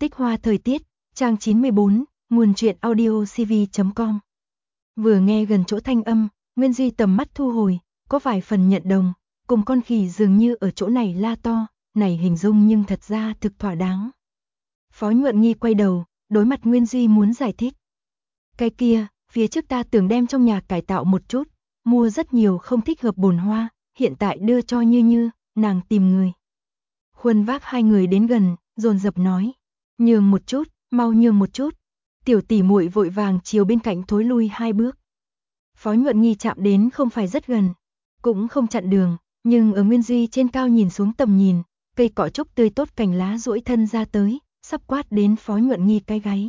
Tích hoa thời tiết, trang 94, nguồn truyện audio cv.com. Vừa nghe gần chỗ thanh âm, Nguyên Duy tầm mắt thu hồi, có vài phần nhận đồng, cùng con khỉ dường như ở chỗ này la to, này hình dung nhưng thật ra thực thỏa đáng. Phó Nhuận Nghi quay đầu, đối mặt Nguyên Duy muốn giải thích. Cái kia, phía trước ta tưởng đem trong nhà cải tạo một chút, mua rất nhiều không thích hợp bồn hoa, hiện tại đưa cho Như, nàng tìm người. Khuân vác hai người đến gần, dồn dập nói, nhường một chút, mau nhường một chút. Tiểu tỷ muội vội vàng chiều bên cạnh thối lui hai bước. Phó Nhuận Nghi chạm đến không phải rất gần, cũng không chặn đường, nhưng ở Nguyên Duy trên cao nhìn xuống tầm nhìn, cây cỏ trúc tươi tốt cành lá duỗi thân ra tới, sắp quát đến Phó Nhuận Nghi cái gáy.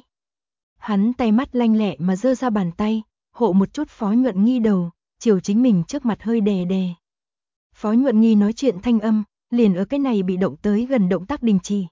Hắn tay mắt lanh lẹ mà giơ ra bàn tay, hộ một chút Phó Nhuận Nghi đầu, chiều chính mình trước mặt hơi đè đè. Phó Nhuận Nghi nói chuyện thanh âm, liền ở cái này bị động tới gần động tác đình chỉ.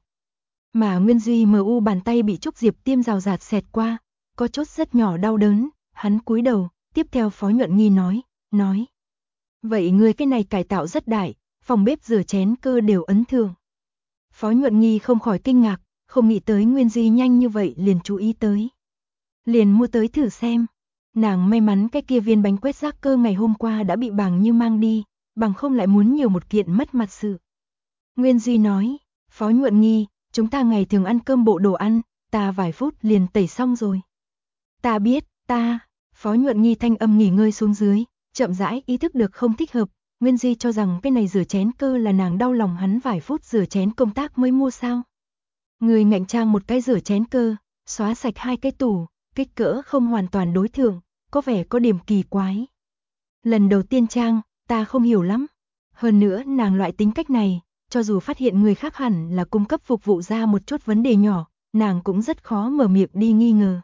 Mà Nguyên Duy mu bàn tay bị trúc diệp tiêm rào rạt xẹt qua, có chốt rất nhỏ đau đớn, hắn cúi đầu, tiếp theo Phó Nhuận Nghi nói. Vậy người cái này cải tạo rất đại, phòng bếp rửa chén cơ đều ấn thường. Phó Nhuận Nghi không khỏi kinh ngạc, không nghĩ tới Nguyên Duy nhanh như vậy liền chú ý tới. Liền mua tới thử xem. Nàng may mắn cái kia viên bánh quét rác cơ ngày hôm qua đã bị Bàng Như mang đi, bằng không lại muốn nhiều một kiện mất mặt sự. Nguyên Duy nói, Phó Nhuận Nghi, chúng ta ngày thường ăn cơm bộ đồ ăn, ta vài phút liền tẩy xong rồi. Ta biết, Phó Nhuận Nghi thanh âm nghỉ ngơi xuống dưới, chậm rãi ý thức được không thích hợp, Nguyên Duy cho rằng cái này rửa chén cơ là nàng đau lòng hắn vài phút rửa chén công tác mới mua sao. Người ngạnh trang một cái rửa chén cơ, xóa sạch hai cái tủ, kích cỡ không hoàn toàn đối thượng, có vẻ có điểm kỳ quái. Lần đầu tiên trang, ta không hiểu lắm. Hơn nữa nàng loại tính cách này, cho dù phát hiện người khác hẳn là cung cấp phục vụ ra một chút vấn đề nhỏ, nàng cũng rất khó mở miệng đi nghi ngờ.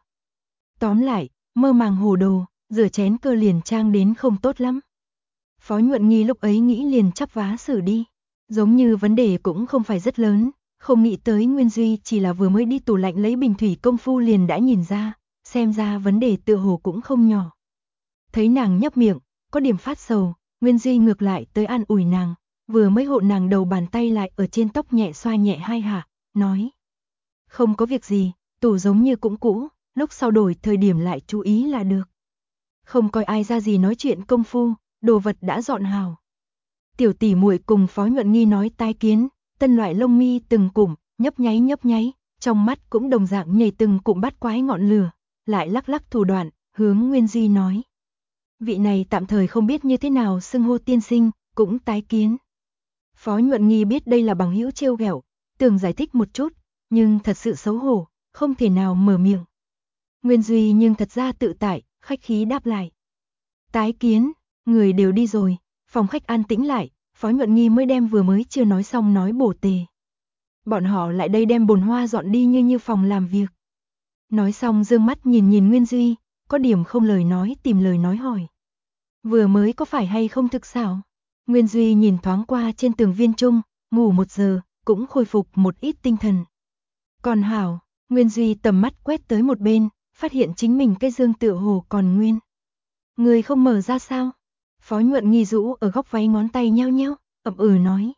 Tóm lại, mơ màng hồ đồ, rửa chén cơ liền trang đến không tốt lắm. Phó Nhuận Nghi lúc ấy nghĩ liền chắp vá xử đi. Giống như vấn đề cũng không phải rất lớn, không nghĩ tới Nguyên Duy chỉ là vừa mới đi tủ lạnh lấy bình thủy công phu liền đã nhìn ra, xem ra vấn đề tựa hồ cũng không nhỏ. Thấy nàng nhấp miệng, có điểm phát sầu, Nguyên Duy ngược lại tới an ủi nàng, vừa mới hộ nàng đầu bàn tay lại ở trên tóc nhẹ xoa nhẹ hai hạ, nói. Không có việc gì, tủ giống như cũng cũ, lúc sau đổi thời điểm lại chú ý là được. Không coi ai ra gì nói chuyện công phu, đồ vật đã dọn hào. Tiểu tỷ muội cùng Phó Nhuận Nghi nói tai kiến, tân loại lông mi từng cụm, nhấp nháy, trong mắt cũng đồng dạng nhảy từng cụm bắt quái ngọn lửa, lại lắc lắc thủ đoạn, hướng Nguyên Duy nói. Vị này tạm thời không biết như thế nào xưng hô tiên sinh, cũng tái kiến. Phó Nhuận Nghi biết đây là bằng hữu trêu ghẹo, tưởng giải thích một chút, nhưng thật sự xấu hổ, không thể nào mở miệng. Nguyên Duy nhưng thật ra tự tại, khách khí đáp lại. Tái kiến, người đều đi rồi, phòng khách an tĩnh lại, Phó Nhuận Nghi mới đem vừa mới chưa nói xong nói bổ tề. Bọn họ lại đây đem bồn hoa dọn đi như phòng làm việc. Nói xong dương mắt nhìn Nguyên Duy, có điểm không lời nói tìm lời nói hỏi. Vừa mới có phải hay không thực xảo? Nguyên Duy nhìn thoáng qua trên tường viên trung, ngủ 1 giờ, cũng khôi phục một ít tinh thần. Còn hảo, Nguyên Duy tầm mắt quét tới một bên, phát hiện chính mình cái dương tựa hồ còn nguyên. Người không mở ra sao? Phó Nhuận Nghi rũ ở góc váy ngón tay nheo nheo, ậm nói.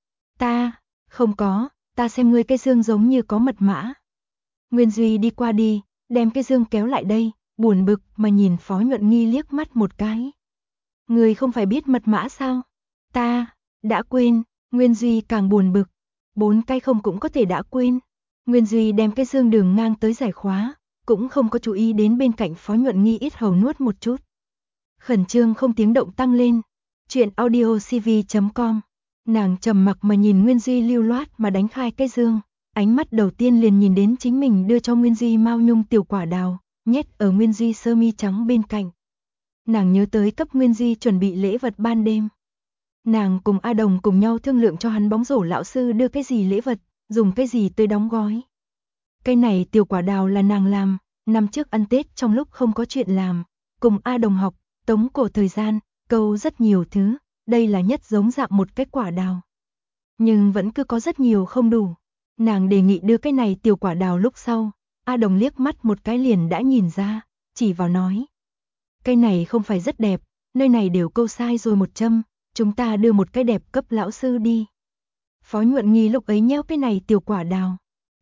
Ta, không có, ta xem ngươi cái dương giống như có mật mã. Nguyên Duy đi qua đi, đem cái dương kéo lại đây, buồn bực mà nhìn Phó Nhuận Nghi liếc mắt một cái. Ngươi không phải biết mật mã sao? Ta, đã quên, Nguyên Duy càng buồn bực. 4 cái không cũng có thể đã quên. Nguyên Duy đem cái dương đường ngang tới giải khóa, cũng không có chú ý đến bên cạnh Phó Nhuận Nghi ít hầu nuốt một chút. Khẩn trương không tiếng động tăng lên. Chuyện audio cv.com. Nàng trầm mặc mà nhìn Nguyên Duy lưu loát mà đánh khai cái dương, ánh mắt đầu tiên liền nhìn đến chính mình đưa cho Nguyên Duy mao nhung tiểu quả đào, nhét ở Nguyên Duy sơ mi trắng bên cạnh. Nàng nhớ tới cấp Nguyên Duy chuẩn bị lễ vật ban đêm. Nàng cùng A Đồng cùng nhau thương lượng cho hắn bóng rổ lão sư đưa cái gì lễ vật, dùng cái gì tươi đóng gói. Cái này tiểu quả đào là nàng làm, năm trước ăn Tết trong lúc không có chuyện làm, cùng A Đồng học, tống cổ thời gian, câu rất nhiều thứ, đây là nhất giống dạng một cái quả đào. Nhưng vẫn cứ có rất nhiều không đủ. Nàng đề nghị đưa cái này tiểu quả đào lúc sau, A Đồng liếc mắt một cái liền đã nhìn ra, chỉ vào nói. Cái này không phải rất đẹp, nơi này đều câu sai rồi một châm, chúng ta đưa một cái đẹp cấp lão sư đi. Phó Nhuận Nghi lúc ấy nheo cái này tiểu quả đào.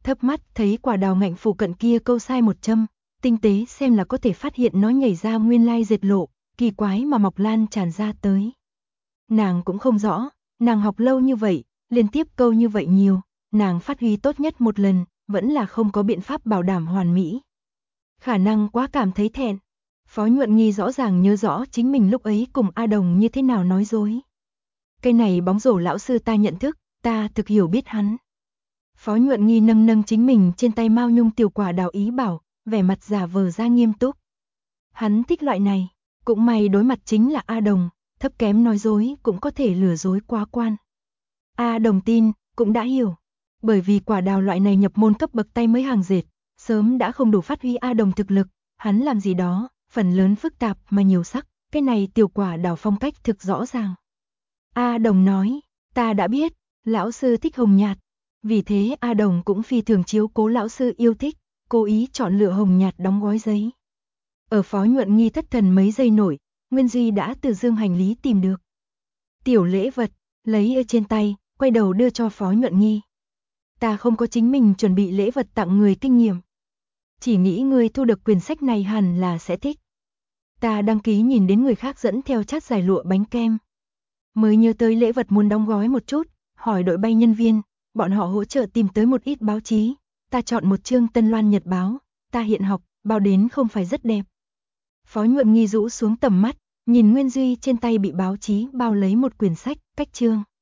thấp mắt thấy quả đào ngạnh phủ cận kia câu sai một châm, tinh tế xem là có thể phát hiện nó nhảy ra nguyên lai dệt lộ, kỳ quái mà mọc lan tràn ra tới. Nàng cũng không rõ, nàng học lâu như vậy, liên tiếp câu như vậy nhiều, nàng phát huy tốt nhất một lần, vẫn là không có biện pháp bảo đảm hoàn mỹ. Khả năng quá cảm thấy thẹn. Phó Nhuận Nghi rõ ràng nhớ rõ chính mình lúc ấy cùng A Đồng như thế nào nói dối. Cái này bóng rổ lão sư ta nhận thức, ta thực hiểu biết hắn. Phó Nhuận Nghi nâng nâng chính mình trên tay mao nhung tiểu quả đào ý bảo, vẻ mặt giả vờ ra nghiêm túc. Hắn thích loại này, cũng may đối mặt chính là A Đồng, thấp kém nói dối cũng có thể lừa dối quá quan. A Đồng tin, cũng đã hiểu. Bởi vì quả đào loại này nhập môn cấp bậc tay mới hàng dệt, sớm đã không đủ phát huy A Đồng thực lực, hắn làm gì đó, phần lớn phức tạp mà nhiều sắc, cái này tiểu quả đào phong cách thực rõ ràng. A Đồng nói, ta đã biết, lão sư thích hồng nhạt, vì thế A Đồng cũng phi thường chiếu cố lão sư yêu thích, cố ý chọn lựa hồng nhạt đóng gói giấy. Ở Phó Nhuận Nghi thất thần mấy giây nổi, Nguyên Duy đã từ dương hành lý tìm được tiểu lễ vật, lấy ở trên tay, quay đầu đưa cho Phó Nhuận Nghi. Ta không có chính mình chuẩn bị lễ vật tặng người kinh nghiệm. Chỉ nghĩ ngươi thu được quyển sách này hẳn là sẽ thích. Ta đăng ký nhìn đến người khác dẫn theo chát giải lụa bánh kem. Mới nhớ tới lễ vật muốn đóng gói một chút, hỏi đội bay nhân viên, bọn họ hỗ trợ tìm tới một ít báo chí. Ta chọn một chương Tân Loan Nhật báo, ta hiện học, bao đến không phải rất đẹp. Phó Nhuận Nghi rũ xuống tầm mắt, nhìn Nguyên Duy trên tay bị báo chí bao lấy một quyển sách, cách chương.